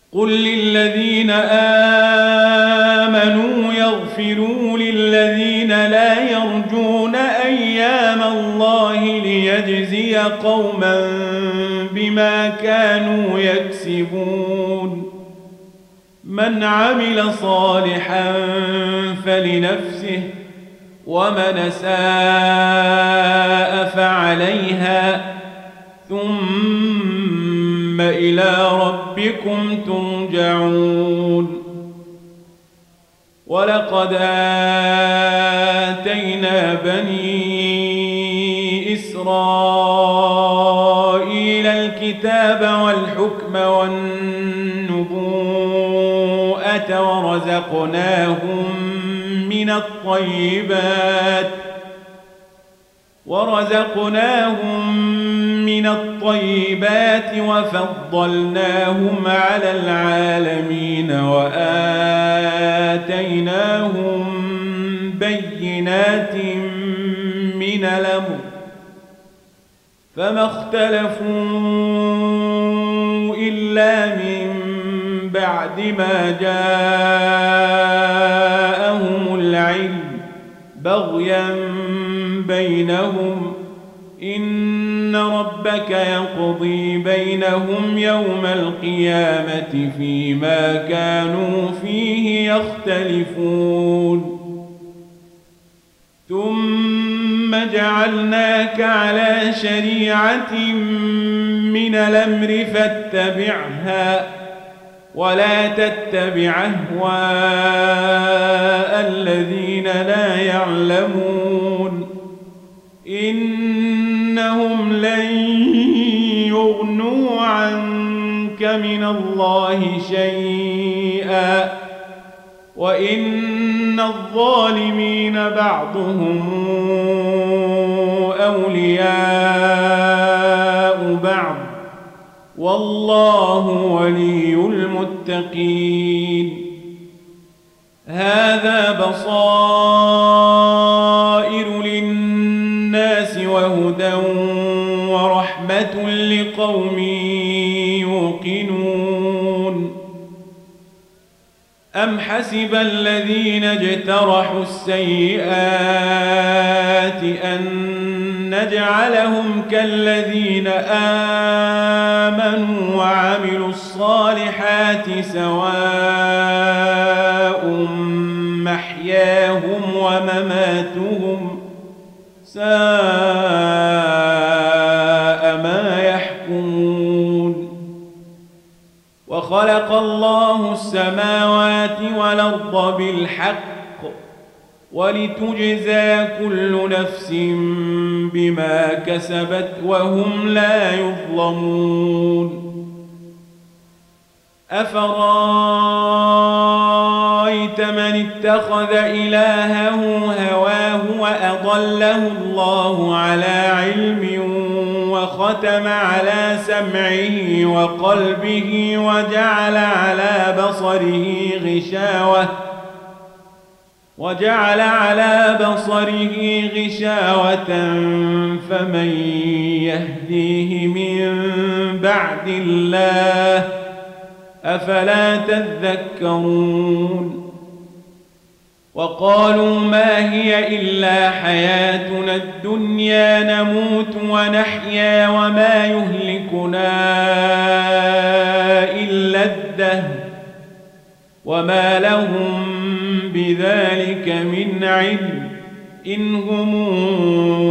قل للذين آمنوا يغفروا للذين لا يرجون أيام الله ليجزي قوما بما كانوا يكسبون من عمل صالحا فلنفسه ومن ساء فعليها ثم إلى ربكم ترجعون ولقد آتينا بني إسرائيل الكتاب والحكم والنبوءة ورزقناهم من الطيبات وفضلناهم على العالمين وآتيناهم بينات من الأمر فما اختلفوا إلا من بعد ما جاءهم العلم بغيا بينهم إن ربك يقضي بينهم يوم القيامة فيما كانوا فيه يختلفون ثم جعلناك على شريعة من الأمر فاتبعها ولا تتبع أهواء الذين لا يعلمون إنهم لن يغنوا عنك من الله شيئا وإن الظالمين بعضهم أولياء بعض والله ولي المتقين هذا بصائر للناس وهدى ورحمة لقوم يوقنون أم حسب الذين اجترحوا السيئات أن نجعلهم كالذين آمنوا وعملوا الصالحات سواء محياهم ومماتهم ساء ما يحكمون وخلق الله السماوات والأرض بالحق ولتجزى كل نفس بما كسبت وهم لا يظلمون أفرأيت من اتخذ إلهه هواه وأضله الله على علم وختم على سمعه وقلبه وجعل على بصره غشاوة فمن يهديه من بعد الله أفلا تذكرون وقالوا ما هي إلا حياتنا الدنيا نموت ونحيا وما يهلكنا إلا الدهر وما لهم بذلك من علم إن هم